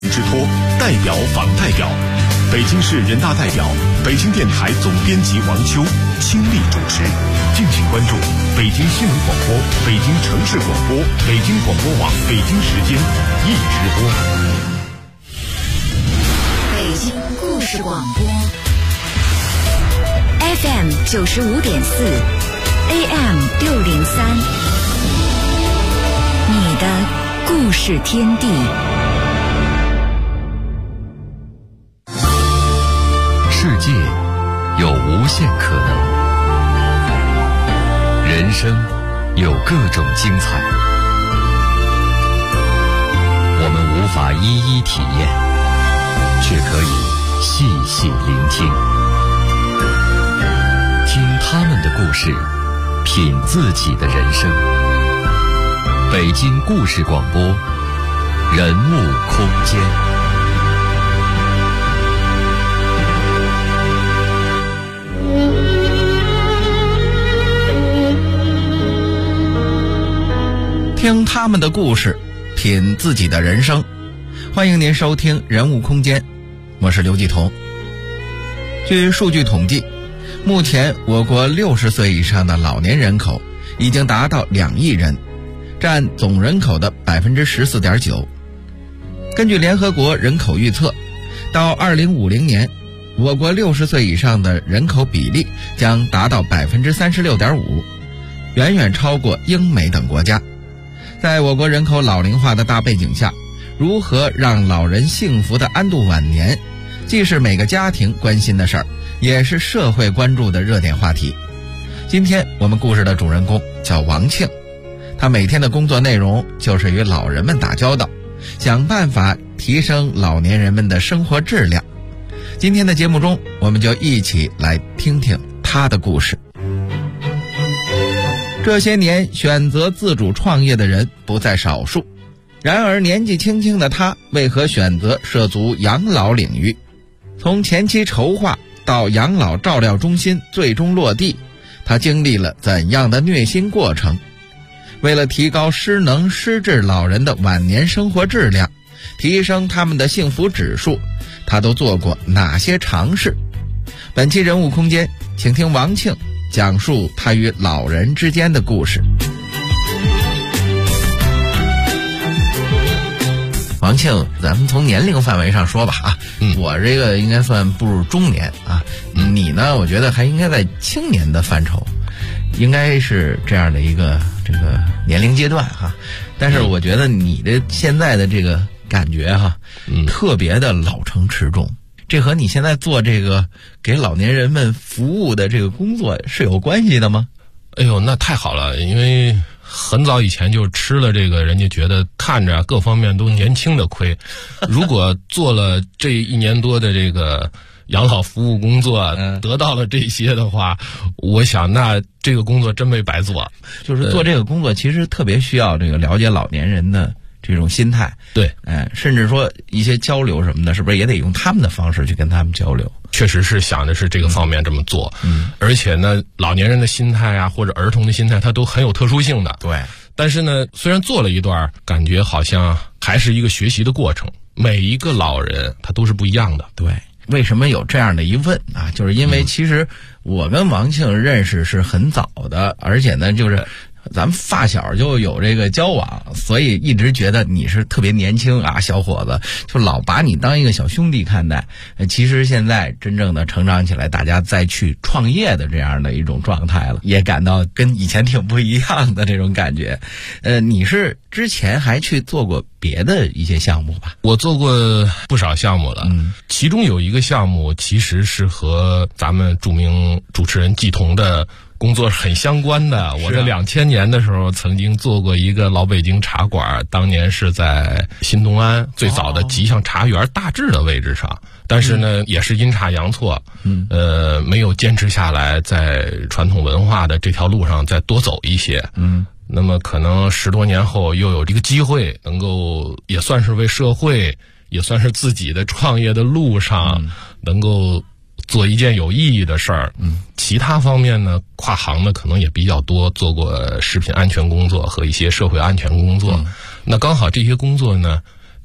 之托代表访代表，北京市人大代表、北京电台总编辑王秋倾力主持。敬请关注北京新闻广播、北京城市广播、北京广播网北京时间一直播。 北京故事广播 FM 95.4 AM 603，你的故事天地。 世界有无限可能，人生有各种精彩，我们无法一一体验，却可以细细聆听，听他们的故事，品自己的人生。北京故事广播，人物空间。 听他们的故事，品自己的人生。欢迎您收听人物空间，我是刘继彤。据数据统计，目前我国60岁以上的老年人口已经达到2亿人，占总人口的 14.9%。 根据联合国人口预测，到2050年，我国60岁以上的人口比例将达到 36.5%， 远远超过英美等国家。在我国人口老龄化的大背景下，如何让老人幸福地安度晚年，既是每个家庭关心的事儿，也是社会关注的热点话题。今天我们故事的主人公叫王庆，他每天的工作内容就是与老人们打交道，想办法提升老年人们的生活质量。今天的节目中，我们就一起来听听他的故事。这些年选择自主创业的人不在少数，然而年纪轻轻的他为何选择涉足养老领域？从前期筹划到养老照料中心最终落地，他经历了怎样的虐心过程？为了提高失能失智老人的晚年生活质量，提升他们的幸福指数，他都做过哪些尝试？本期人物空间，请听王庆讲述他与老人之间的故事。王庆，咱们从年龄范围上说吧啊，我这个应该算步入中年啊，你呢，我觉得还应该在青年的范畴，应该是这样的一个这个年龄阶段哈。但是我觉得你的现在的这个感觉哈，特别的老成持重。这和你现在做这个给老年人们服务的这个工作是有关系的吗？ 哎呦，那太好了，因为很早以前就吃了这个人家觉得看着各方面都年轻的亏。如果做了这1年多的这个养老服务工作，得到了这些的话，我想那这个工作真没白做。 就是做这个工作其实特别需要这个了解老年人的这种心态， 对， 甚至说一些交流什么的，是不是也得用他们的方式去跟他们交流？ 确实是想的是这个方面这么做，而且呢，老年人的心态啊，或者儿童的心态，它都很有特殊性的。 对， 但是呢，虽然做了一段，感觉好像还是一个学习的过程。每一个老人他都是不一样的。 对，为什么有这样的一问啊？就是因为其实我跟王庆认识是很早的，而且呢，就是咱们发小就有这个交往，所以一直觉得你是特别年轻啊，小伙子，就老把你当一个小兄弟看待。其实现在真正的成长起来，大家再去创业的这样的一种状态了，也感到跟以前挺不一样的这种感觉。你是之前还去做过别的一些项目吧？ 我做过不少项目了，其中有一个项目其实是和咱们著名主持人季彤的工作很相关的。我在2000年的时候曾经做过一个老北京茶馆，当年是在新东安最早的吉祥茶园大致的位置上，但是呢也是阴差阳错，没有坚持下来，在传统文化的这条路上再多走一些。那么可能10多年后又有这个机会，能够也算是为社会，也算是自己的创业的路上，能够做一件有意义的事儿。其他方面呢，跨行的可能也比较多，做过食品安全工作和一些社会安全工作。那刚好这些工作呢，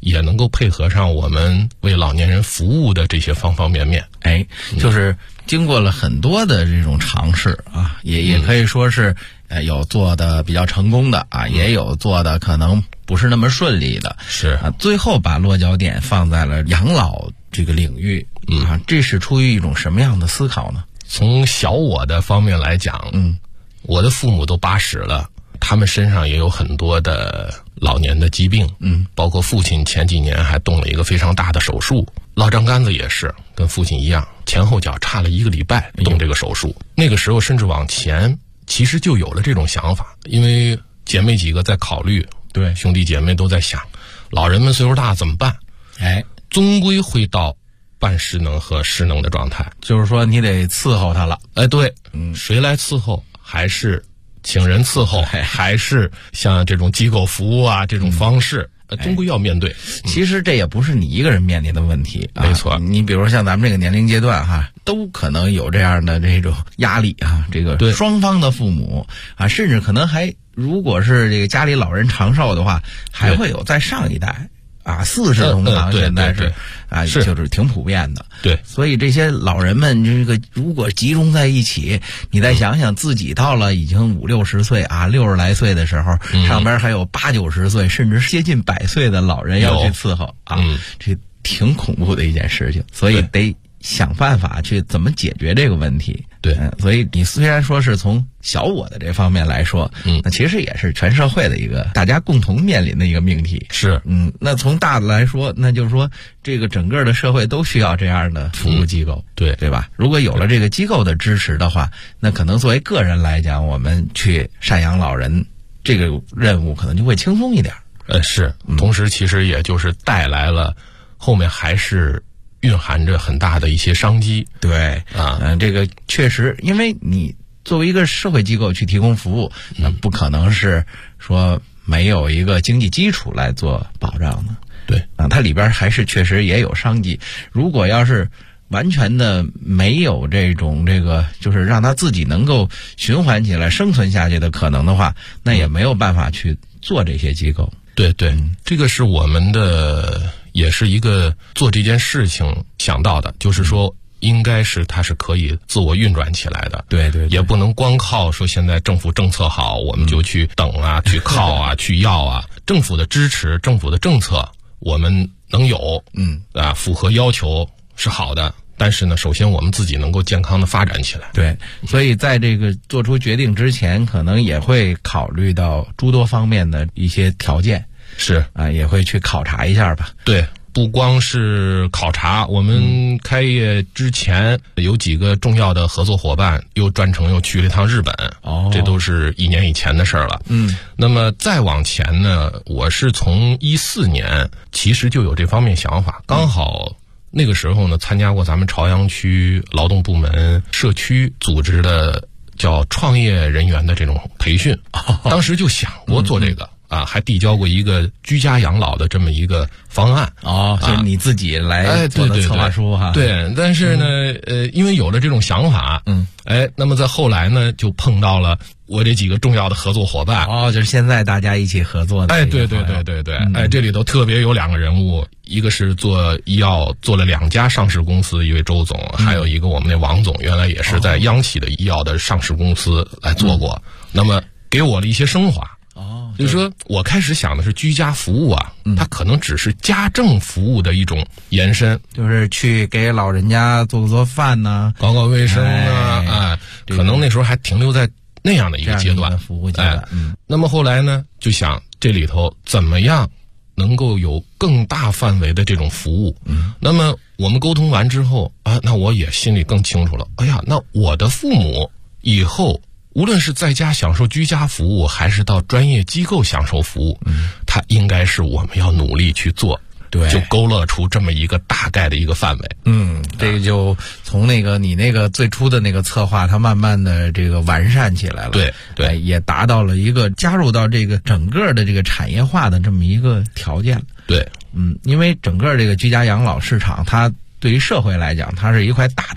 也能够配合上我们为老年人服务的这些方方面面。 就是经过了很多的这种尝试啊，也可以说是有做的比较成功的啊，也有做的可能不是那么顺利的， 是啊，最后把落脚点放在了养老这个领域啊，这是出于一种什么样的思考呢？ 从小我的方面来讲，我的父母都80了，他们身上也有很多的老年的疾病，包括父亲前几年还动了一个非常大的手术，老丈杆子也是跟父亲一样，前后脚差了1个礼拜动这个手术。那个时候甚至往前其实就有了这种想法，因为姐妹几个在考虑，对，兄弟姐妹都在想，老人们岁数大怎么办？终归会到半失能和失能的状态， 就是说你得伺候他了。 对，谁来伺候？还是请人伺候，还是像这种机构服务啊这种方式，终归要面对。 其实这也不是你一个人面临的问题， 没错。 你比如像咱们这个年龄阶段哈，都可能有这样的这种压力啊，这个双方的父母啊，甚至可能还如果是这个家里老人长寿的话，还会有在上一代。40同堂现在是就是挺普遍的。 对， 所以这些老人们这个如果集中在一起，你再想想自己到了已经50、60岁啊，60来岁的时候，上边还有80、90岁甚至接近100岁的老人要去伺候啊，这挺恐怖的一件事情。所以得想办法去怎么解决这个问题。 对， 所以你虽然说是从小我的这方面来说，那其实也是全社会的一个大家共同面临的一个命题。 是， 那从大的来说，那就是说这个整个的社会都需要这样的服务机构，对吧？如果有了这个机构的支持的话，那可能作为个人来讲，我们去赡养老人这个任务可能就会轻松一点。 是，同时其实也就是带来了后面还是蕴含着很大的一些商机。 对这个确实，因为你作为一个社会机构去提供服务，那不可能是说没有一个经济基础来做保障的。 对它里边还是确实也有商机。如果要是完全的没有这个就是让它自己能够循环起来生存下去的可能的话，那也没有办法去做这些机构。 对，这个是我们的也是一个做这件事情想到的，就是说应该是它是可以自我运转起来的。对，也不能光靠说现在政府政策好，我们就去等啊，去靠啊，去要啊。政府的支持，政府的政策我们能有，符合要求是好的。但是呢，首先我们自己能够健康的发展起来。 对，所以在这个做出决定之前，可能也会考虑到诸多方面的一些条件。 是也会去考察一下吧。 对，不光是考察，我们开业之前有几个重要的合作伙伴又专程又去了一趟日本。这都是1年以前的事儿了。那么再往前呢，我是从14年其实就有这方面想法，刚好那个时候呢，参加过咱们朝阳区劳动部门社区组织的叫创业人员的这种培训，当时就想过做这个。还递交过一个居家养老的这么一个方案。 就是你自己来做的策划书哈。 对，但是呢，因为有了这种想法，那么在后来呢，就碰到了我这几个重要的合作伙伴。 就是现在大家一起合作的。 对，这里头特别有2个人物，一个是做医药做了2家上市公司，一位周总，还有一个我们那王总，原来也是在央企的医药的上市公司来做过。那么给我了一些升华。就是说我开始想的是居家服务啊，它可能只是家政服务的一种延伸， 就是去给老人家做饭呢， 搞卫生啊，可能那时候还停留在那样的一个阶段， 服务阶段。 那么后来呢，就想这里头怎么样能够有更大范围的这种服务。那么我们沟通完之后那我也心里更清楚了。那我的父母以后无论是在家享受居家服务，还是到专业机构享受服务，它应该是我们要努力去做。对，就勾勒出这么一个大概的一个范围。 这个就从你那个最初的那个策划，它慢慢的这个完善起来了。对，也达到了一个加入到这个整个的这个产业化的这么一个条件。 对， 因为整个这个居家养老市场，它对于社会来讲，它是一块大蛋糕。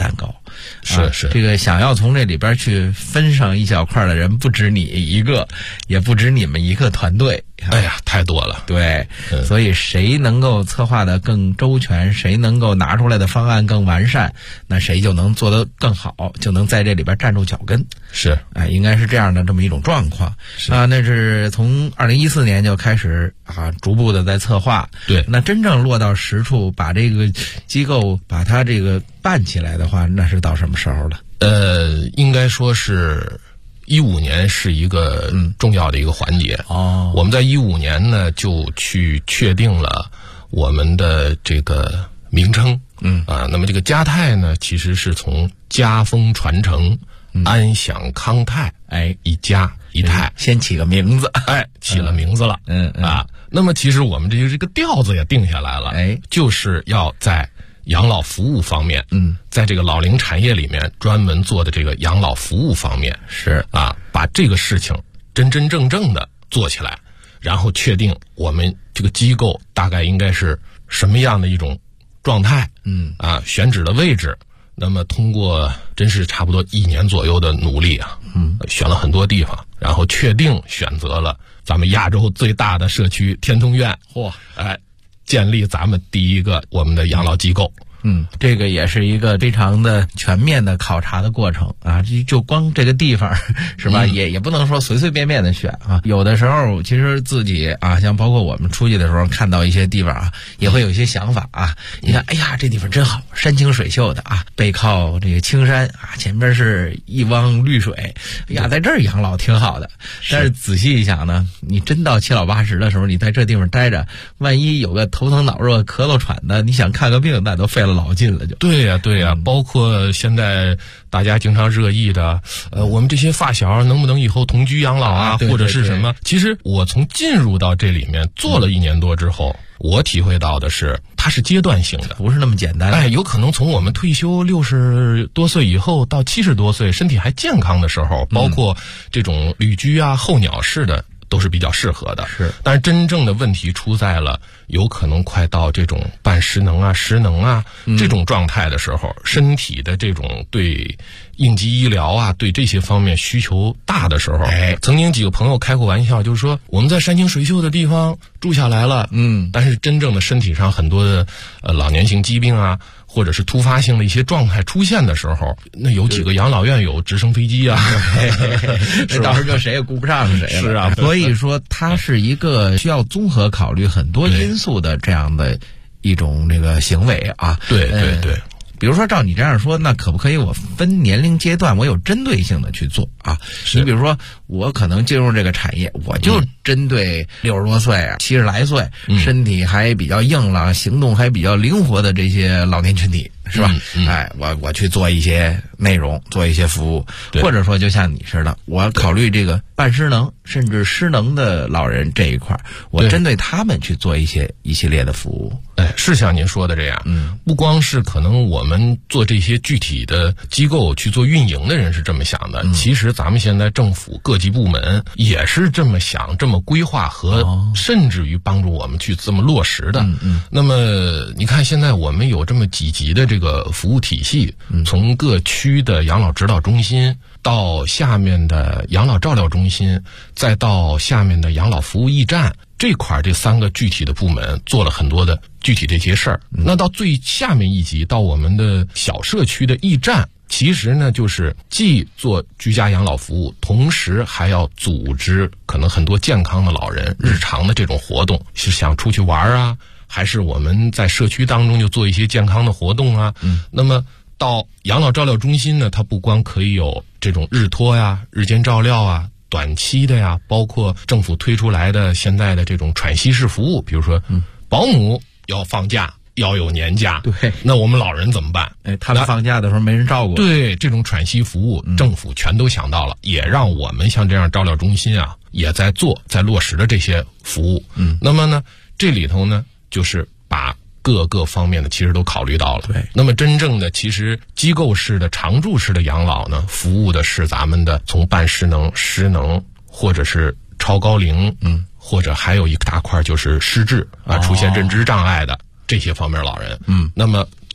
是这个想要从这里边去分上一小块的人，不止你一个，也不止你们一个团队。 哎呀，太多了。 对，所以谁能够策划的更周全，谁能够拿出来的方案更完善，那谁就能做得更好，就能在这里边站住脚跟。 是， 应该是这样的这么一种状况。那是从2014年就开始逐步的在策划。 对， 那真正落到实处，把这个机构把它这个办起来的话，那是到什么时候了？ 应该说是15年是一个重要的一个环节。我们在15年呢就去确定了我们的这个名称。那么这个嘉泰呢，其实是从家风传承、安享康泰，一家一泰， 先起个名字， 起了名字了。那么其实我们这个调子也定下来了，就是要在养老服务方面，在这个老龄产业里面专门做的这个养老服务方面， 是把这个事情真真正正的做起来，然后确定我们这个机构大概应该是什么样的一种状态，选址的位置。那么通过真是差不多1年左右的努力选了很多地方，然后确定选择了咱们亚洲最大的社区天通苑，建立咱们第一个我们的养老机构。 这个也是一个非常的全面的考察的过程就光这个地方是吧，也不能说随随便便的选有的时候其实自己像包括我们出去的时候看到一些地方也会有一些想法你看，哎呀，这地方真好，山清水秀的背靠这个青山前面是一汪绿水，哎呀，在这儿养老挺好的。但是仔细一想呢，你真到7老80的时候，你在这地方待着，万一有个头疼脑热、咳嗽喘的，你想看个病，那都费了老劲了就。 对呀，包括现在大家经常热议的我们这些发小能不能以后同居养老对或者是什么。其实我从进入到这里面做了1年多之后，我体会到的是它是阶段性的， 不是那么简单。 有可能从我们退休60多岁以后到70多岁，身体还健康的时候，包括这种旅居候鸟式的都是比较适合的。 是， 但是真正的问题出在了有可能快到这种半失能失能这种状态的时候，身体的这种对应急医疗对这些方面需求大的时候，曾经几个朋友开过玩笑，就是说我们在山清水秀的地方住下来了，但是真正的身体上很多的老年性疾病或者是突发性的一些状态出现的时候，那有几个养老院有直升飞机那到时候就谁也顾不上谁了。 是所以说它是一个需要综合考虑很多因素的这样的一种这个行为对。 比如说照你这样说，那可不可以我分年龄阶段，我有针对性的去做你比如说我可能进入这个产业，我就针对60多岁70来岁身体还比较硬朗、行动还比较灵活的这些老年群体，是吧？我去做一些内容，做一些服务，或者说就像你似的，我考虑这个半失能甚至失能的老人这一块，我针对他们去做一系列的服务。 是像您说的这样，不光是可能我们做这些具体的机构去做运营的人是这么想的，其实咱们现在政府各级部门也是这么想、这么规划和甚至于帮助我们去这么落实的。那么你看现在我们有这么几级的这个服务体系，从各区的养老指导中心到下面的养老照料中心，再到下面的养老服务驿站，这块这3个具体的部门做了很多的具体这些事儿。那到最下面一级，到我们的小社区的驿站，其实呢就是既做居家养老服务，同时还要组织可能很多健康的老人日常的这种活动，是想出去玩还是我们在社区当中就做一些健康的活动那么到养老照料中心呢，它不光可以有这种日托日间照料短期的包括政府推出来的现在的这种喘息式服务，比如说保姆要放假要有年假， 对， 那我们老人怎么办？ 他们放假的时候没人照顾。 对，这种喘息服务政府全都想到了，也让我们像这样照料中心也在在落实的这些服务。那么呢这里头呢就是把各个方面的其实都考虑到了。 对， 那么真正的其实机构式的常住式的养老呢，服务的是咱们的从半失能、失能或者是超高龄，或者还有一大块就是失智出现认知障碍的这些方面老人。那么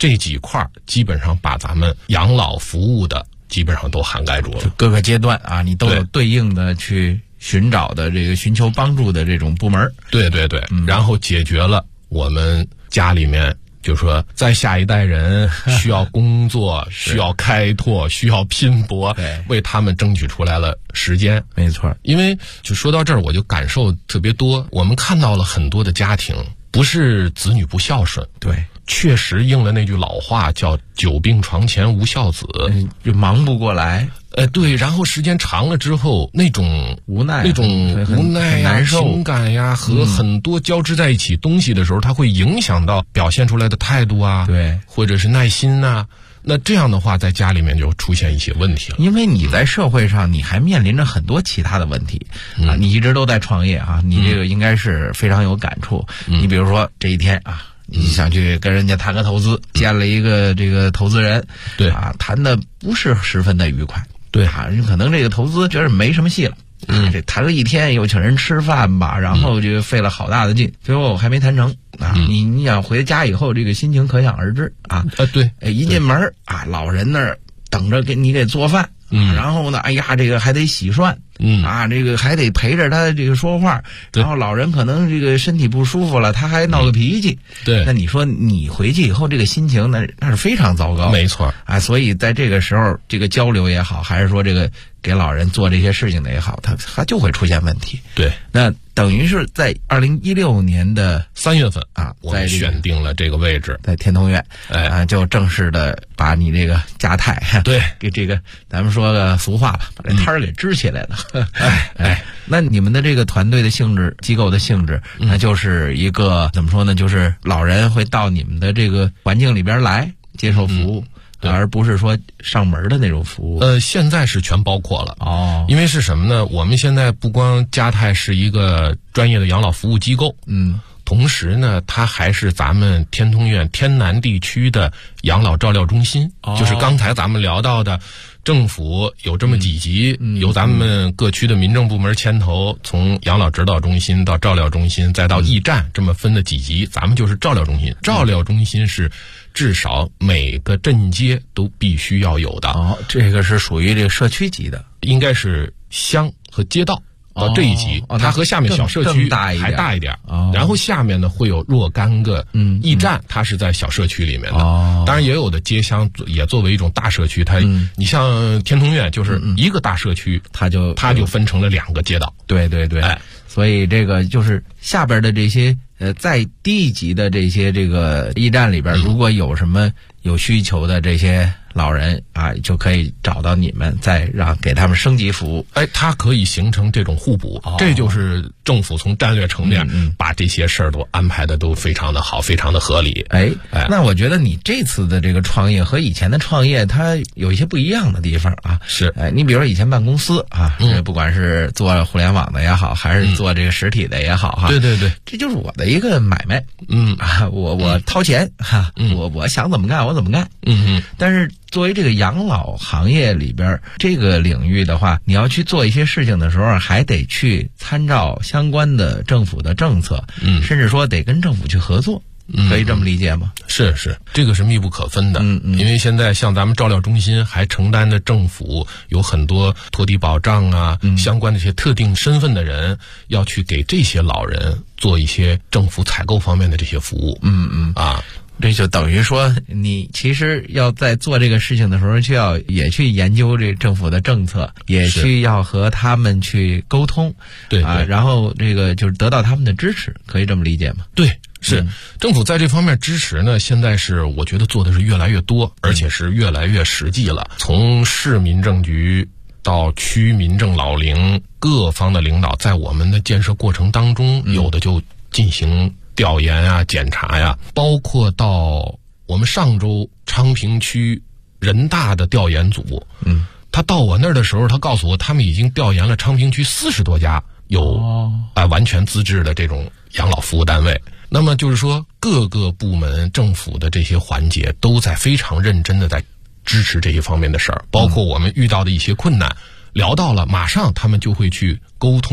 这几块基本上把咱们养老服务的基本上都涵盖住了。 各个阶段啊，你都有对应的去寻找的这个寻求帮助的这种部门。 对对对，然后解决了我们家里面就是说在下一代人需要工作需要开拓需要拼搏，为他们争取出来了时间。 没错， 因为就说到这儿我就感受特别多，我们看到了很多的家庭不是子女不孝顺， 对， 确实应了那句老话叫久病床前无孝子， 就忙不过来。 对，然后时间长了之后，那种无奈， 那种无奈呀、 难受情感呀和很多交织在一起东西的时候，它会影响到表现出来的态度啊， 对， 或者是耐心啊。那这样的话，在家里面就出现一些问题了。 因为你在社会上，你还面临着很多其他的问题啊。你一直都在创业啊，你这个应该是非常有感触。你比如说这一天啊，你想去跟人家谈个投资，见了一个这个投资人， 对啊，谈的不是十分的愉快。 对啊，可能这个投资觉得没什么戏了。这谈了一天，又请人吃饭吧，然后就费了好大的劲，最后还没谈成啊！你想回家以后，这个心情可想而知啊！ 对， 一进门啊，老人那儿等着给你给做饭，然后呢，哎呀，这个还得洗涮，啊，这个还得陪着他这个说话，然后老人可能这个身体不舒服了，他还闹个脾气， 对， 那你说你回去以后这个心情那是非常糟糕， 没错啊！所以在这个时候，这个交流也好，还是说这个给老人做这些事情的也好，他就会出现问题。 对， 那等于是在2016年的 3月份啊， 我们选定了这个位置， 在天通苑，就正式的把你这个家泰， 对， 给这个咱们说个俗话吧，把这摊儿给支起来了。那你们的这个团队的性质、机构的性质，那就是一个怎么说呢？就是老人会到你们的这个环境里边来接受服务。而不是说上门的那种服务。 现在是全包括了哦， 因为是什么呢？我们现在不光家泰是一个专业的养老服务机构，同时呢，它还是咱们天通苑天南地区的养老照料中心，就是刚才咱们聊到的。政府有这么几级，由咱们各区的民政部门牵头，从养老指导中心到照料中心，再到驿站，这么分的几级，咱们就是照料中心。照料中心是至少每个镇街都必须要有的。 哦，这个是属于这个社区级的， 应该是乡和街道。到这一级，它和下面小社区还大一点，然后下面呢会有若干个驿站，它是在小社区里面的。当然也有的街乡也作为一种大社区，它你像天通苑就是一个大社区，它就分成了2个街道。 对对对，所以这个就是下边的这些在低级的这些这个驿站里边，如果有什么有需求的这些老人啊，就可以找到你们，再给他们升级服务。 它可以形成这种互补，这就是政府从战略层面把这些事儿都安排的都非常的好，非常的合理。 那我觉得你这次的这个创业和以前的创业，它有一些不一样的地方啊。 是， 你比如说以前办公司啊，不管是做互联网的也好，还是做这个实体的也好哈， 对对对， 这就是我的一个买卖。我掏钱哈，我想怎么干我怎么干。但是作为这个养老行业里边这个领域的话，你要去做一些事情的时候，还得去参照相关的政府的政策，甚至说得跟政府去合作，可以这么理解吗？ 是，这个是密不可分的。因为现在像咱们照料中心还承担着政府有很多托底保障啊，相关的一些特定身份的人要去给这些老人做一些政府采购方面的这些服务。 这就等于说，你其实要在做这个事情的时候，也去研究这政府的政策，也去要和他们去沟通， 对然后这个就是得到他们的支持，可以这么理解吗？ 对，是政府在这方面支持呢，现在是我觉得做的是越来越多，而且是越来越实际了。从市民政局到区民政老龄各方的领导，在我们的建设过程当中，有的就进行调研啊、检查呀，包括到我们上周昌平区人大的调研组，他到我那儿的时候，他告诉我，他们已经调研了昌平区40多家有完全资质的这种养老服务单位。那么就是说，各个部门政府的这些环节都在非常认真的在支持这些方面的事儿，包括我们遇到的一些困难，聊到了，马上他们就会去沟通，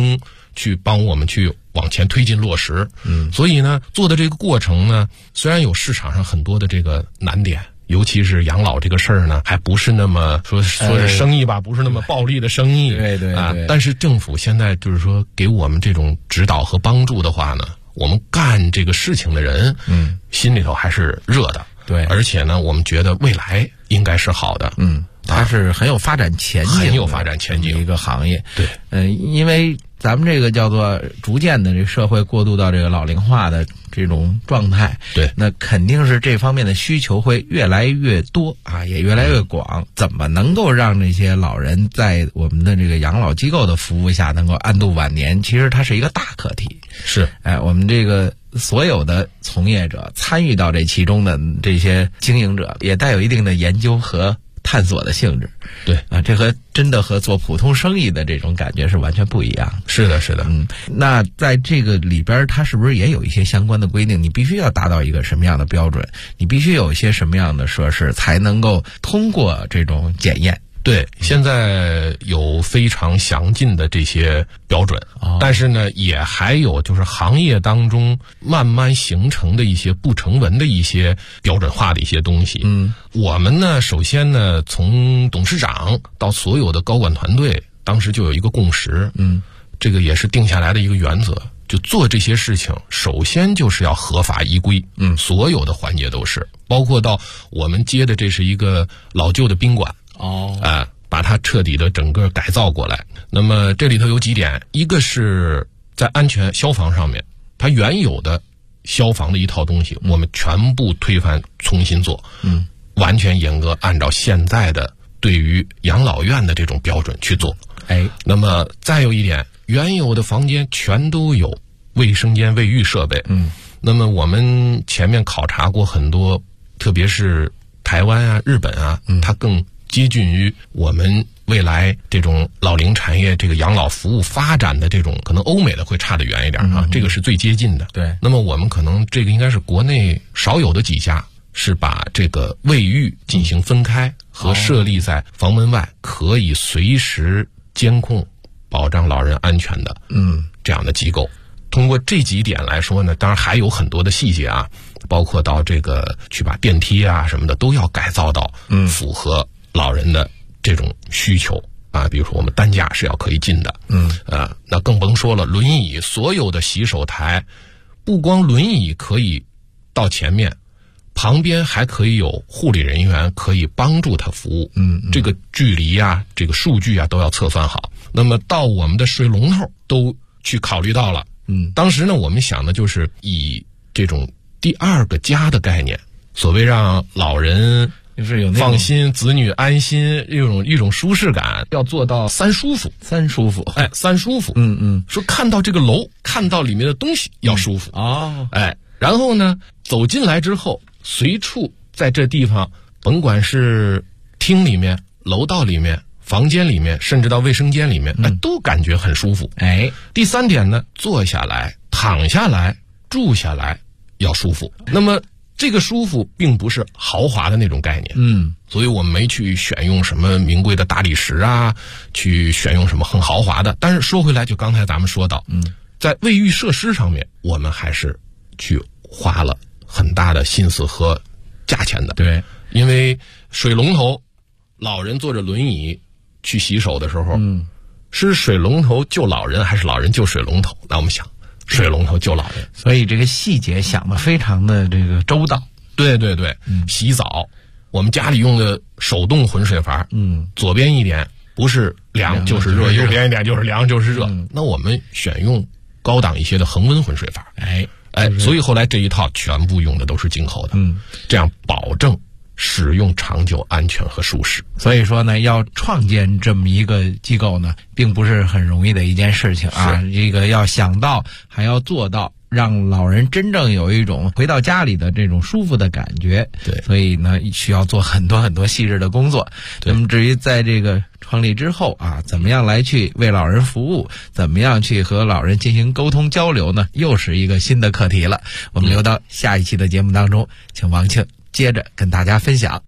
去帮我们去往前推进落实。所以呢，做的这个过程呢，虽然有市场上很多的这个难点，尤其是养老这个事儿呢，还不是那么说是生意吧，不是那么暴利的生意。 对啊， 但是政府现在就是说给我们这种指导和帮助的话呢，我们干这个事情的人，心里头还是热的。 对， 而且呢，我们觉得未来应该是好的。 它是很有发展前景的， 很有发展前景一个行业。 对， 因为咱们这个叫做逐渐的这社会过渡到这个老龄化的这种状态， 对， 那肯定是这方面的需求会越来越多啊，也越来越广。怎么能够让这些老人在我们的这个养老机构的服务下能够安度晚年？其实它是一个大课题。 是， 我们这个所有的从业者参与到这其中的这些经营者，也带有一定的研究和探索的性质。 对啊，这和真的和做普通生意的这种感觉是完全不一样的。 是的，是的。 那在这个里边，它是不是也有一些相关的规定？你必须要达到一个什么样的标准？你必须有一些什么样的设施才能够通过这种检验？ 对，现在有非常详尽的这些标准，但是呢，也还有就是行业当中慢慢形成的一些不成文的一些标准化的一些东西。我们呢，首先呢，从董事长到所有的高管团队，当时就有一个共识，这个也是定下来的一个原则，就做这些事情，首先就是要合法依规，所有的环节都是，包括到我们接的这是一个老旧的宾馆。把它彻底的整个改造过来。那么这里头有几点，一个是在安全消防上面，它原有的消防的一套东西，我们全部推翻重新做，完全严格按照现在的对于养老院的这种标准去做。那么再有一点，原有的房间全都有卫生间、卫浴设备。那么我们前面考察过很多，特别是台湾啊、日本啊，它更接近于我们未来这种老龄产业这个养老服务发展的这种，可能欧美的会差得远一点啊，这个是最接近的。 对， 那么我们可能这个应该是国内少有的几家是把这个卫浴进行分开和设立在房门外，可以随时监控保障老人安全的这样的机构。通过这几点来说呢，当然还有很多的细节啊，包括到这个去把电梯啊什么的都要改造到符合老人的这种需求啊，比如说我们担架是要可以进的，那更甭说了，轮椅，所有的洗手台，不光轮椅可以到前面，旁边还可以有护理人员可以帮助他服务，这个距离啊，这个数据啊都要测算好。那么到我们的水龙头都去考虑到了，当时呢，我们想的就是以这种第二个家的概念，所谓让老人就是有放心，子女安心，一种舒适感，要做到三舒服。 三舒服。 说看到这个楼，看到里面的东西要舒服。然后呢，走进来之后，随处在这地方，甭管是厅里面、楼道里面、房间里面，甚至到卫生间里面，都感觉很舒服。第三点呢，坐下来、躺下来、住下来要舒服。那么这个舒服并不是豪华的那种概念，所以我们没去选用什么名贵的大理石啊，去选用什么很豪华的。但是说回来，就刚才咱们说到，在卫浴设施上面，我们还是去花了很大的心思和价钱的。 对， 因为水龙头，老人坐着轮椅去洗手的时候，是水龙头救老人，还是老人救水龙头？那我们想，水龙头救老人， 所以这个细节想得非常的这个周到。 对，洗澡，我们家里用的手动混水阀，左边一点不是凉就是热，右边一点就是凉就是热。那我们选用高档一些的恒温混水阀，所以后来这一套全部用的都是进口的，这样保证使用长久、安全和舒适。 所以说呢，要创建这么一个机构呢，并不是很容易的一件事情啊。这个要想到，还要做到，让老人真正有一种回到家里的这种舒服的感觉。 对， 所以呢，需要做很多很多细致的工作。那么至于在这个创立之后啊，怎么样来去为老人服务，怎么样去和老人进行沟通交流呢，又是一个新的课题了。我们留到下一期的节目当中，请王庆接着跟大家分享。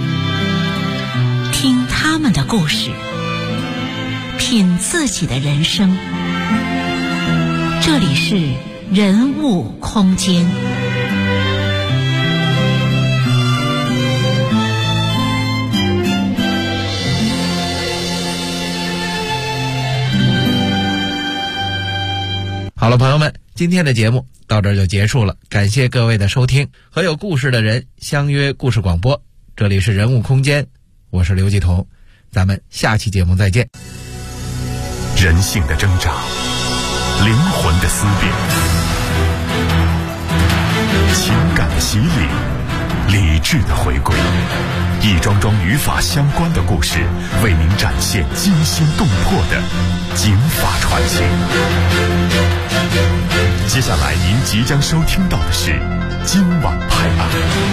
听他们的故事，品自己的人生。 这里是人物空间。 好了，朋友们，今天的节目到这儿就结束了，感谢各位的收听，和有故事的人相约故事广播，这里是人物空间，我是刘继彤，咱们下期节目再见。 人性的挣扎，灵魂的思辨，情感的洗礼，理智的回归，一桩桩与法相关的故事，为您展现惊心动魄的警法传奇。接下来您即将收听到的是今晚拍案。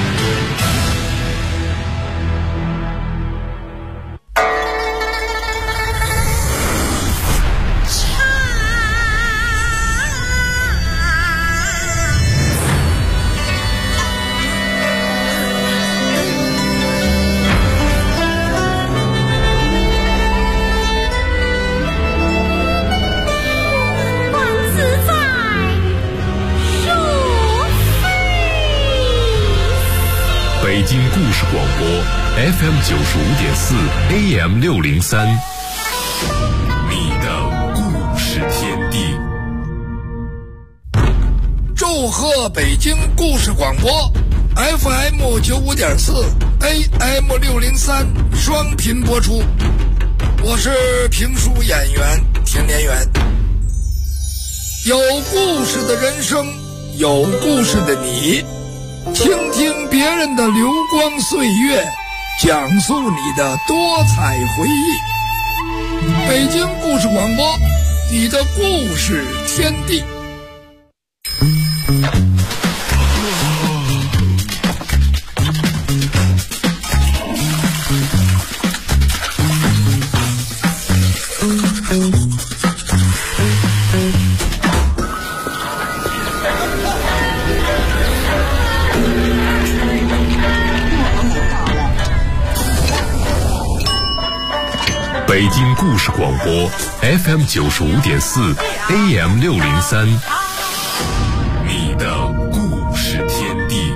北京故事广播 FM 95.4 AM 603，你的故事天地。 祝贺北京故事广播 FM 95.4 AM 603双频播出。我是评书演员田连元。有故事的人生，有故事的你，倾听别人的流光岁月，讲述你的多彩回忆。北京故事广播，你的故事天地。 北京故事广播 FM 95.4 AM 603，你的故事天地。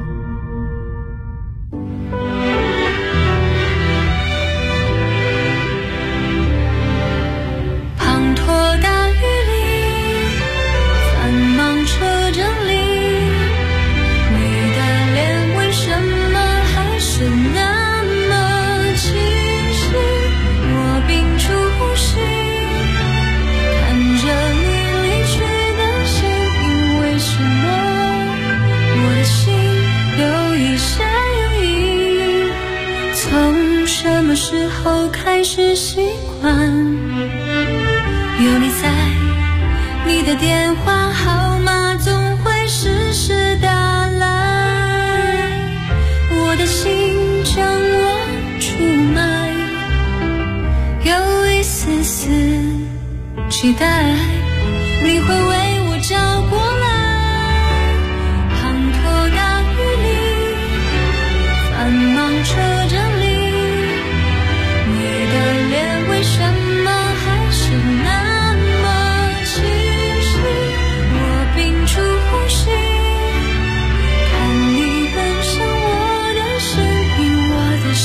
滂沱大雨里，繁忙车阵里，你的脸为什么还是那么清晰？我屏住呼吸，看着你离去的身影，为什么我的心有一下有一？从什么时候开始习惯有你在，你的电话号码总会时时打来，我的心将我出卖，有一丝丝期待你会为我找过来。滂沱大雨里，繁忙车阵里，你的脸为什么还是那么清晰？我屏住呼吸，看你奔向我的身影，我的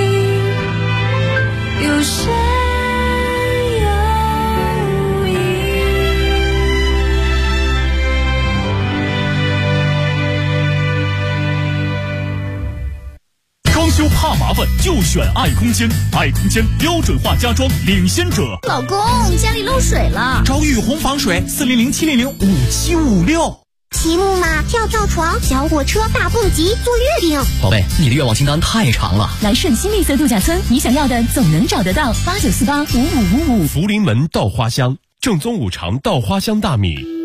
心有些犹疑。 装修怕麻烦就选爱空间，爱空间标准化家装领先者。 老公，家里漏水了， 找雨虹防水，400-700-5756。 骑木马、跳床、小火车、大蹦极、坐月饼。 宝贝，你的愿望清单太长了。 来顺新绿色度假村，你想要的总能找得到。89485555。 福临门稻花香，正宗五常稻花香大米。